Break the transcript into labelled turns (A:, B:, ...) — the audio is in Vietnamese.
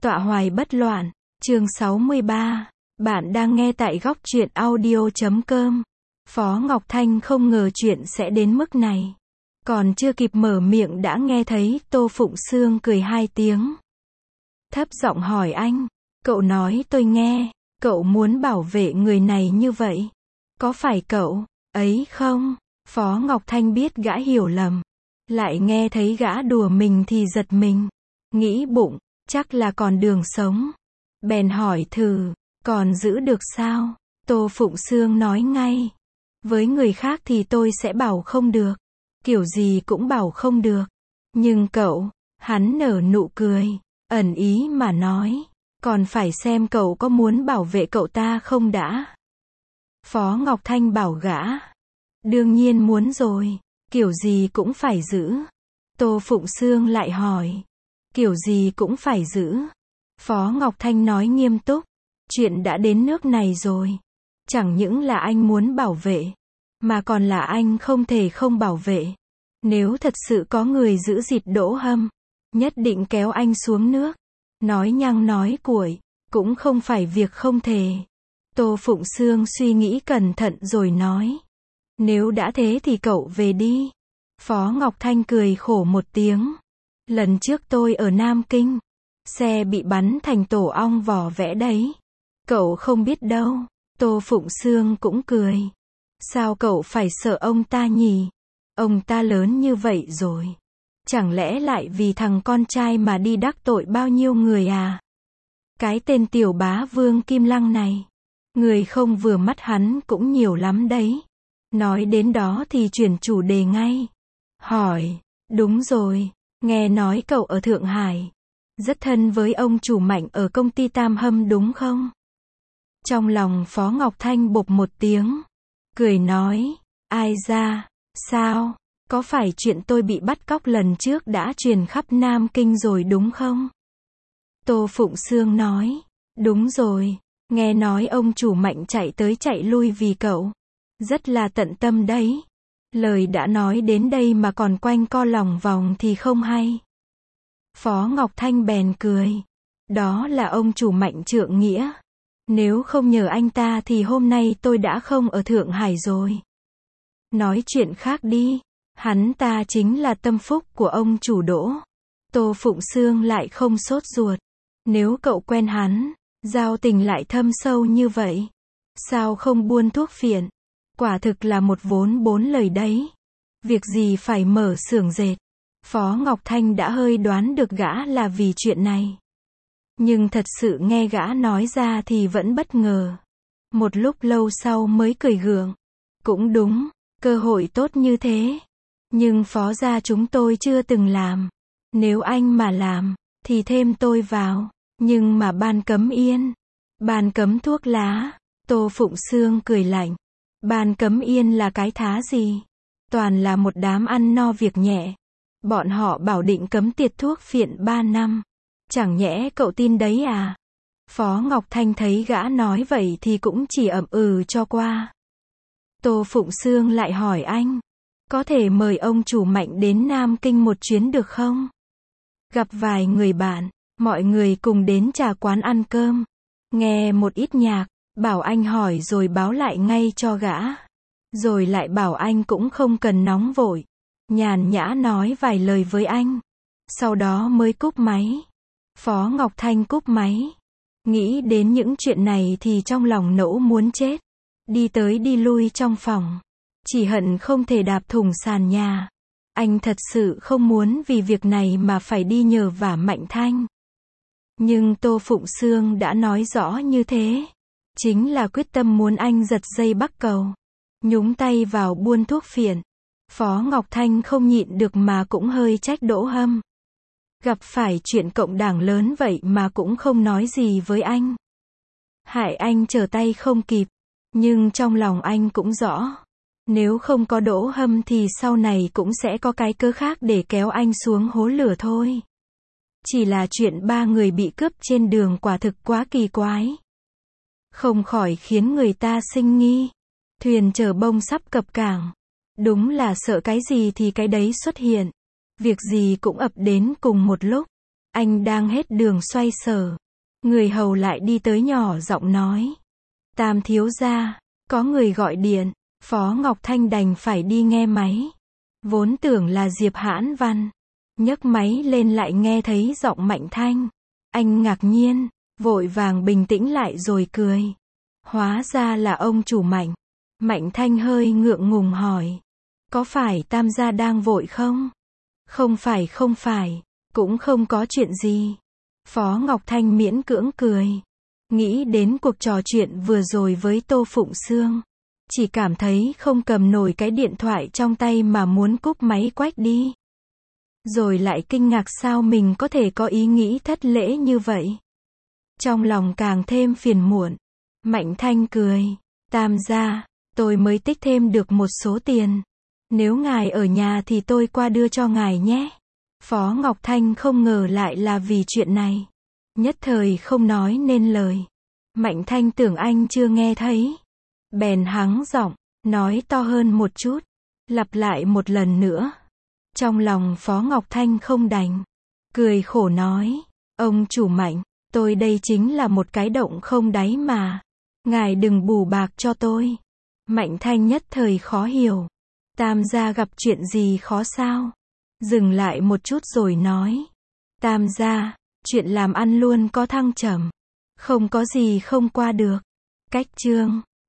A: Tọa hoài bất loạn, chương 63. Bạn đang nghe tại góc truyện audio.com. Phó Ngọc Thanh không ngờ chuyện sẽ đến mức này. Còn chưa kịp mở miệng đã nghe thấy Tô Phụng Sương cười hai tiếng. Thấp giọng hỏi anh, cậu nói tôi nghe, cậu muốn bảo vệ người này như vậy. Có phải cậu ấy không? Phó Ngọc Thanh biết gã hiểu lầm. Lại nghe thấy gã đùa mình thì giật mình. Nghĩ bụng, chắc là còn đường sống. Bèn hỏi thử, còn giữ được sao? Tô Phụng Sương nói ngay. Với người khác thì tôi sẽ bảo không được. Kiểu gì cũng bảo không được. Nhưng cậu, hắn nở nụ cười, ẩn ý mà nói. Còn phải xem cậu có muốn bảo vệ cậu ta không đã. Phó Ngọc Thanh bảo gã. Đương nhiên muốn rồi. Kiểu gì cũng phải giữ. Tô Phụng Sương lại hỏi. Kiểu gì cũng phải giữ. Phó Ngọc Thanh nói nghiêm túc. Chuyện đã đến nước này rồi. Chẳng những là anh muốn bảo vệ, mà còn là anh không thể không bảo vệ. Nếu thật sự có người giữ dịt Đỗ Hâm, nhất định kéo anh xuống nước. Nói nhăng nói cuội, cũng không phải việc không thể. Tô Phụng Sương suy nghĩ cẩn thận rồi nói. Nếu đã thế thì cậu về đi. Phó Ngọc Thanh cười khổ một tiếng. Lần trước tôi ở Nam Kinh, xe bị bắn thành tổ ong vỏ vẽ đấy. Cậu không biết đâu. Tô Phụng Sương cũng cười. Sao cậu phải sợ ông ta nhỉ? Ông ta lớn như vậy rồi. Chẳng lẽ lại vì thằng con trai mà đi đắc tội bao nhiêu người à? Cái tên tiểu bá Vương Kim Lăng này, người không vừa mắt hắn cũng nhiều lắm đấy. Nói đến đó thì chuyển chủ đề ngay. Hỏi, đúng rồi, nghe nói cậu ở Thượng Hải, rất thân với ông chủ Mạnh ở công ty Tam Hâm đúng không? Trong lòng Phó Ngọc Thanh bộp một tiếng, cười nói, ai ra, sao, có phải chuyện tôi bị bắt cóc lần trước đã truyền khắp Nam Kinh rồi đúng không? Tô Phụng Sương nói, đúng rồi, nghe nói ông chủ Mạnh chạy tới chạy lui vì cậu, rất là tận tâm đấy. Lời đã nói đến đây mà còn quanh co lòng vòng thì không hay. Phó Ngọc Thanh bèn cười. Đó là ông chủ Mạnh trượng nghĩa. Nếu không nhờ anh ta thì hôm nay tôi đã không ở Thượng Hải rồi. Nói chuyện khác đi. Hắn ta chính là tâm phúc của ông chủ Đỗ. Tô Phụng Sương lại không sốt ruột. Nếu cậu quen hắn, giao tình lại thâm sâu như vậy, sao không buôn thuốc phiện? Quả thực là một vốn bốn lời đấy. Việc gì phải mở xưởng dệt. Phó Ngọc Thanh đã hơi đoán được gã là vì chuyện này. Nhưng thật sự nghe gã nói ra thì vẫn bất ngờ. Một lúc lâu sau mới cười gượng. Cũng đúng, cơ hội tốt như thế. Nhưng phó gia chúng tôi chưa từng làm. Nếu anh mà làm, thì thêm tôi vào. Nhưng mà ban cấm yên. Ban cấm thuốc lá. Tô Phụng Sương cười lạnh. Ban cấm yên là cái thá gì? Toàn là một đám ăn no việc nhẹ. Bọn họ bảo định cấm tiệt thuốc phiện 3 năm. Chẳng nhẽ cậu tin đấy à? Phó Ngọc Thanh thấy gã nói vậy thì cũng chỉ ậm ừ cho qua. Tô Phụng Sương lại hỏi anh. Có thể mời ông chủ Mạnh đến Nam Kinh một chuyến được không? Gặp vài người bạn, mọi người cùng đến trà quán ăn cơm. Nghe một ít nhạc, bảo anh hỏi rồi báo lại ngay cho gã. Rồi lại bảo anh cũng không cần nóng vội. Nhàn nhã nói vài lời với anh. Sau đó mới cúp máy. Phó Ngọc Thanh cúp máy. Nghĩ đến những chuyện này thì trong lòng nẫu muốn chết. Đi tới đi lui trong phòng. Chỉ hận không thể đạp thủng sàn nhà. Anh thật sự không muốn vì việc này mà phải đi nhờ vả Mạnh Thanh. Nhưng Tô Phụng Sương đã nói rõ như thế. Chính là quyết tâm muốn anh giật dây bắc cầu. Nhúng tay vào buôn thuốc phiện. Phó Ngọc Thanh không nhịn được mà cũng hơi trách Đỗ Hâm. Gặp phải chuyện cộng đảng lớn vậy mà cũng không nói gì với anh. Hại anh trở tay không kịp. Nhưng trong lòng anh cũng rõ. Nếu không có Đỗ Hâm thì sau này cũng sẽ có cái cớ khác để kéo anh xuống hố lửa thôi. Chỉ là chuyện 3 người bị cướp trên đường quả thực quá kỳ quái. Không khỏi khiến người ta sinh nghi. Thuyền chở bông sắp cập cảng. Đúng là sợ cái gì thì cái đấy xuất hiện. Việc gì cũng ập đến cùng một lúc. Anh đang hết đường xoay sở. Người hầu lại đi tới nhỏ giọng nói. Tam thiếu gia, có người gọi điện. Phó Ngọc Thanh đành phải đi nghe máy. Vốn tưởng là Diệp Hãn Văn. Nhấc máy lên lại nghe thấy giọng Mạnh Thanh. Anh ngạc nhiên, vội vàng bình tĩnh lại rồi cười. Hóa ra là ông chủ Mạnh. Mạnh Thanh hơi ngượng ngùng hỏi. Có phải Tam gia đang vội không? Không phải, cũng không có chuyện gì. Phó Ngọc Thanh miễn cưỡng cười. Nghĩ đến cuộc trò chuyện vừa rồi với Tô Phụng Sương. Chỉ cảm thấy không cầm nổi cái điện thoại trong tay mà muốn cúp máy quách đi. Rồi lại kinh ngạc sao mình có thể có ý nghĩ thất lễ như vậy. Trong lòng càng thêm phiền muộn. Mạnh Thanh cười. Tam gia, tôi mới tích thêm được một số tiền. Nếu ngài ở nhà thì tôi qua đưa cho ngài nhé. Phó Ngọc Thanh không ngờ lại là vì chuyện này. Nhất thời không nói nên lời. Mạnh Thanh tưởng anh chưa nghe thấy. Bèn hắng giọng, nói to hơn một chút. Lặp lại một lần nữa. Trong lòng Phó Ngọc Thanh không đành. Cười khổ nói. Ông chủ Mạnh, tôi đây chính là một cái động không đáy mà. Ngài đừng bù bạc cho tôi. Mạnh Thanh nhất thời khó hiểu. Tam gia gặp chuyện gì khó sao? Dừng lại một chút rồi nói. Tam gia, chuyện làm ăn luôn có thăng trầm. Không có gì không qua được. Cách chương